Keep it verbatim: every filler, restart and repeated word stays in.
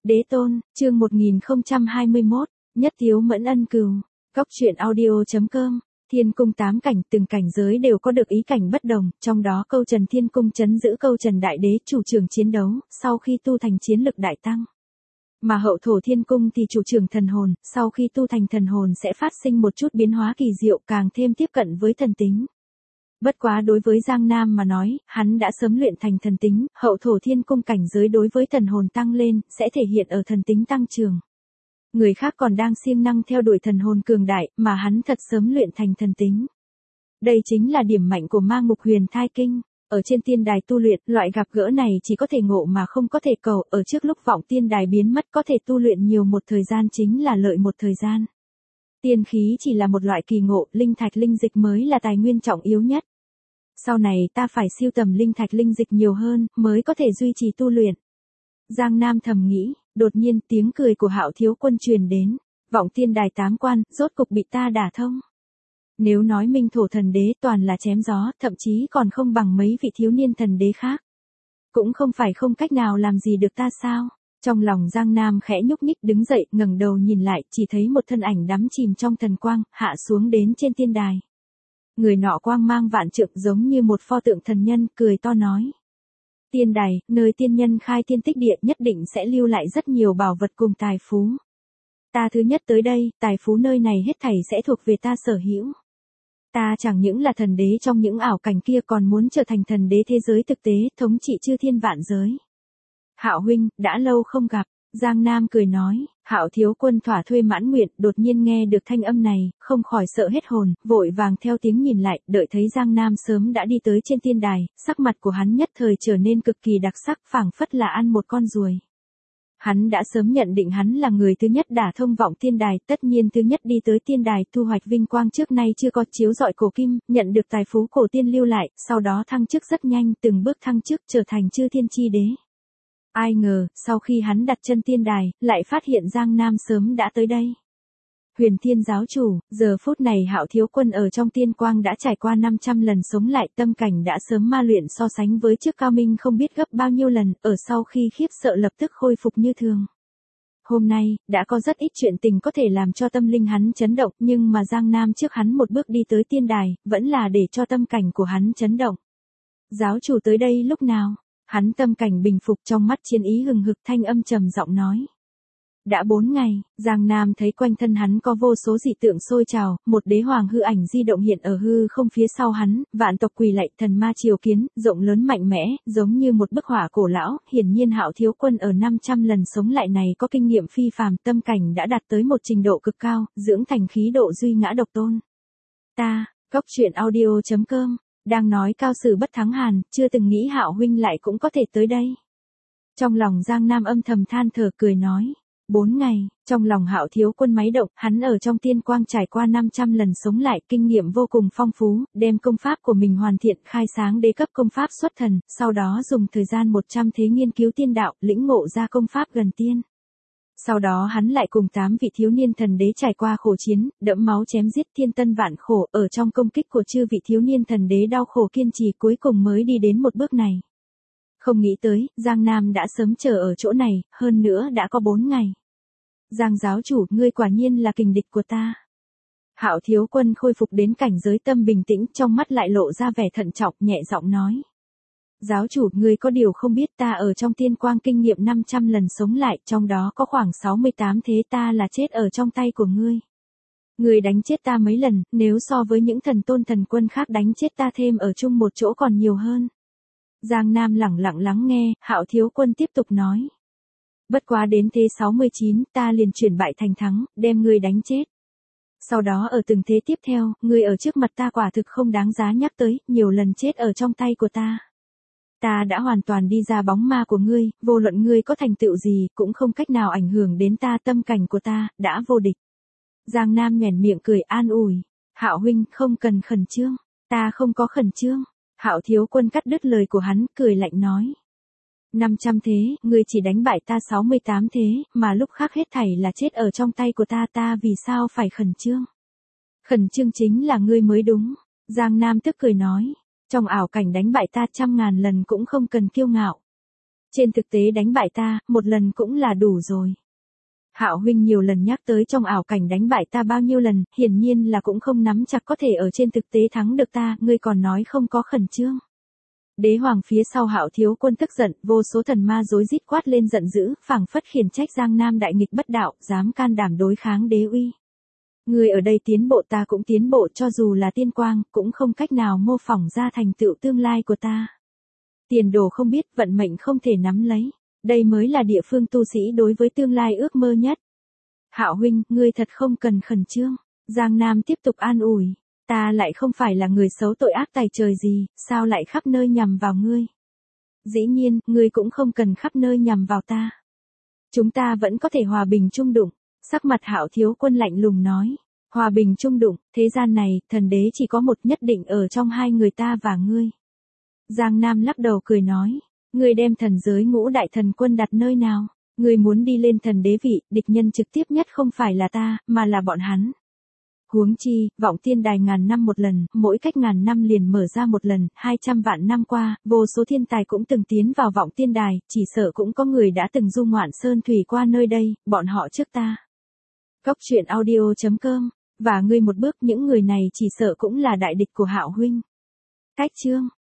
Đế tôn, chương một nghìn không trăm hai mươi mốt, nhất thiếu mẫn ân cừu. Góc truyện audio.com. Thiên cung tám cảnh, từng cảnh giới đều có được ý cảnh bất đồng, trong đó câu Trần Thiên cung trấn giữ câu Trần Đại Đế chủ trưởng chiến đấu, sau khi tu thành chiến lực đại tăng. Mà hậu thổ Thiên cung thì chủ trưởng thần hồn, sau khi tu thành thần hồn sẽ phát sinh một chút biến hóa kỳ diệu, càng thêm tiếp cận với thần tính. Bất quá đối với Giang Nam mà nói, hắn đã sớm luyện thành thần tính, hậu thổ Thiên cung cảnh giới đối với thần hồn tăng lên, sẽ thể hiện ở thần tính tăng trưởng. Người khác còn đang siêng năng theo đuổi thần hồn cường đại, mà hắn thật sớm luyện thành thần tính. Đây chính là điểm mạnh của Ma Ngục Huyền Thai Kinh. Ở trên tiên đài tu luyện, loại gặp gỡ này chỉ có thể ngộ mà không có thể cầu, ở trước lúc vọng tiên đài biến mất có thể tu luyện nhiều một thời gian chính là lợi một thời gian. Tiên khí chỉ là một loại kỳ ngộ, linh thạch linh dịch mới là tài nguyên trọng yếu nhất. Sau này ta phải siêu tầm linh thạch linh dịch nhiều hơn, mới có thể duy trì tu luyện. Giang Nam thầm nghĩ, đột nhiên tiếng cười của Hạo Thiếu Quân truyền đến, vọng tiên đài tám quan, rốt cục bị ta đả thông. Nếu nói Minh Thổ Thần Đế toàn là chém gió, thậm chí còn không bằng mấy vị thiếu niên thần đế khác. Cũng không phải không cách nào làm gì được ta sao? Trong lòng Giang Nam khẽ nhúc nhích đứng dậy, ngẩng đầu nhìn lại, chỉ thấy một thân ảnh đắm chìm trong thần quang, hạ xuống đến trên tiên đài. Người nọ quang mang vạn trượng giống như một pho tượng thần nhân, cười to nói. Tiên đài, nơi tiên nhân khai tiên tích địa nhất định sẽ lưu lại rất nhiều bảo vật cùng tài phú. Ta thứ nhất tới đây, tài phú nơi này hết thảy sẽ thuộc về ta sở hữu. Ta chẳng những là thần đế trong những ảo cảnh kia còn muốn trở thành thần đế thế giới thực tế, thống trị chư thiên vạn giới. Hạo huynh, đã lâu không gặp. Giang Nam cười nói, Hạo Thiếu Quân thỏa thuê mãn nguyện, đột nhiên nghe được thanh âm này, không khỏi sợ hết hồn, vội vàng theo tiếng nhìn lại, đợi thấy Giang Nam sớm đã đi tới trên tiên đài, sắc mặt của hắn nhất thời trở nên cực kỳ đặc sắc, phảng phất là ăn một con ruồi. Hắn đã sớm nhận định hắn là người thứ nhất đả thông vọng tiên đài, tất nhiên thứ nhất đi tới tiên đài thu hoạch vinh quang trước nay chưa có chiếu rọi cổ kim, nhận được tài phú cổ tiên lưu lại, sau đó thăng chức rất nhanh, từng bước thăng chức trở thành chư thiên chi đế. Ai ngờ, sau khi hắn đặt chân tiên đài, lại phát hiện Giang Nam sớm đã tới đây. Huyền Thiên giáo chủ, giờ phút này Hạo Thiếu Quân ở trong tiên quang đã trải qua năm trăm lần sống lại, tâm cảnh đã sớm ma luyện so sánh với trước cao minh không biết gấp bao nhiêu lần, ở sau khi khiếp sợ lập tức khôi phục như thường. Hôm nay, đã có rất ít chuyện tình có thể làm cho tâm linh hắn chấn động, nhưng mà Giang Nam trước hắn một bước đi tới tiên đài, vẫn là để cho tâm cảnh của hắn chấn động. Giáo chủ tới đây lúc nào? Hắn tâm cảnh bình phục, trong mắt chiến ý hừng hực, thanh âm trầm giọng nói. Đã bốn ngày, Giang Nam thấy quanh thân hắn có vô số dị tượng sôi trào, một đế hoàng hư ảnh di động hiện ở hư không phía sau hắn, vạn tộc quỳ lạy, thần ma triều kiến, rộng lớn mạnh mẽ, giống như một bức họa cổ lão, hiển nhiên Hạo Thiếu Quân ở năm trăm lần sống lại này có kinh nghiệm phi phàm, tâm cảnh đã đạt tới một trình độ cực cao, dưỡng thành khí độ duy ngã độc tôn. Ta, Góc truyện audio.com. Đang nói cao sử bất thắng hàn, chưa từng nghĩ Hạo huynh lại cũng có thể tới đây. Trong lòng Giang Nam âm thầm than thở, cười nói. Bốn ngày, trong lòng Hạo Thiếu Quân máy động, hắn ở trong tiên quang trải qua năm trăm lần sống lại, kinh nghiệm vô cùng phong phú, đem công pháp của mình hoàn thiện, khai sáng đế cấp công pháp xuất thần, sau đó dùng thời gian một trăm thế nghiên cứu tiên đạo, lĩnh ngộ ra công pháp gần tiên. Sau đó hắn lại cùng tám vị thiếu niên thần đế trải qua khổ chiến, đẫm máu chém giết thiên tân vạn khổ, ở trong công kích của chư vị thiếu niên thần đế đau khổ kiên trì, cuối cùng mới đi đến một bước này. Không nghĩ tới, Giang Nam đã sớm chờ ở chỗ này, hơn nữa đã có bốn ngày. Giang giáo chủ, ngươi quả nhiên là kình địch của ta. Hạo Thiếu Quân khôi phục đến cảnh giới tâm bình tĩnh, trong mắt lại lộ ra vẻ thận trọng, nhẹ giọng nói. Giáo chủ, ngươi có điều không biết, ta ở trong tiên quang kinh nghiệm năm trăm lần sống lại, trong đó có khoảng sáu mươi tám thế ta là chết ở trong tay của ngươi. Ngươi đánh chết ta mấy lần, nếu so với những thần tôn thần quân khác đánh chết ta thêm ở chung một chỗ còn nhiều hơn. Giang Nam lẳng lặng lắng nghe, Hạo Thiếu Quân tiếp tục nói. Bất quá đến thế sáu mươi chín, ta liền chuyển bại thành thắng, đem ngươi đánh chết. Sau đó ở từng thế tiếp theo, ngươi ở trước mặt ta quả thực không đáng giá nhắc tới, nhiều lần chết ở trong tay của ta. Ta đã hoàn toàn đi ra bóng ma của ngươi, vô luận ngươi có thành tựu gì, cũng không cách nào ảnh hưởng đến ta, tâm cảnh của ta, đã vô địch. Giang Nam nhoẻn miệng cười an ủi. Hạo huynh, không cần khẩn trương, ta không có khẩn trương. Hạo Thiếu Quân cắt đứt lời của hắn, cười lạnh nói. năm trăm thế, ngươi chỉ đánh bại ta sáu mươi tám thế, mà lúc khác hết thảy là chết ở trong tay của ta, ta vì sao phải khẩn trương? Khẩn trương chính là ngươi mới đúng. Giang Nam tức cười nói. Trong ảo cảnh đánh bại ta trăm ngàn lần cũng không cần kiêu ngạo. Trên thực tế đánh bại ta, một lần cũng là đủ rồi. Hạo huynh nhiều lần nhắc tới trong ảo cảnh đánh bại ta bao nhiêu lần, hiển nhiên là cũng không nắm chặt có thể ở trên thực tế thắng được ta, ngươi còn nói không có khẩn trương. Đế hoàng phía sau Hạo thiếu quân tức giận, vô số thần ma rối rít quát lên giận dữ, phảng phất khiển trách Giang Nam đại nghịch bất đạo, dám can đảm đối kháng đế uy. Ngươi ở đây tiến bộ ta cũng tiến bộ, cho dù là tiên quang, cũng không cách nào mô phỏng ra thành tựu tương lai của ta. Tiền đồ không biết, vận mệnh không thể nắm lấy. Đây mới là địa phương tu sĩ đối với tương lai ước mơ nhất. Hạo huynh, ngươi thật không cần khẩn trương. Giang Nam tiếp tục an ủi. Ta lại không phải là người xấu tội ác tày trời gì, sao lại khắp nơi nhằm vào ngươi. Dĩ nhiên, ngươi cũng không cần khắp nơi nhằm vào ta. Chúng ta vẫn có thể hòa bình chung đụng. Sắc mặt Hạo thiếu quân lạnh lùng nói. Hòa bình chung đụng, thế gian này, thần đế chỉ có một nhất định ở trong hai người ta và ngươi. Giang Nam lắc đầu cười nói. Ngươi đem thần giới ngũ đại thần quân đặt nơi nào? Ngươi muốn đi lên thần đế vị, địch nhân trực tiếp nhất không phải là ta, mà là bọn hắn. Huống chi, vọng tiên đài ngàn năm một lần, mỗi cách ngàn năm liền mở ra một lần, hai trăm vạn năm qua, vô số thiên tài cũng từng tiến vào vọng tiên đài, chỉ sợ cũng có người đã từng du ngoạn sơn thủy qua nơi đây, bọn họ trước ta. Cốc truyện audio chấm com, và ngươi một bước những người này chỉ sợ cũng là đại địch của Hạo huynh. Cách chương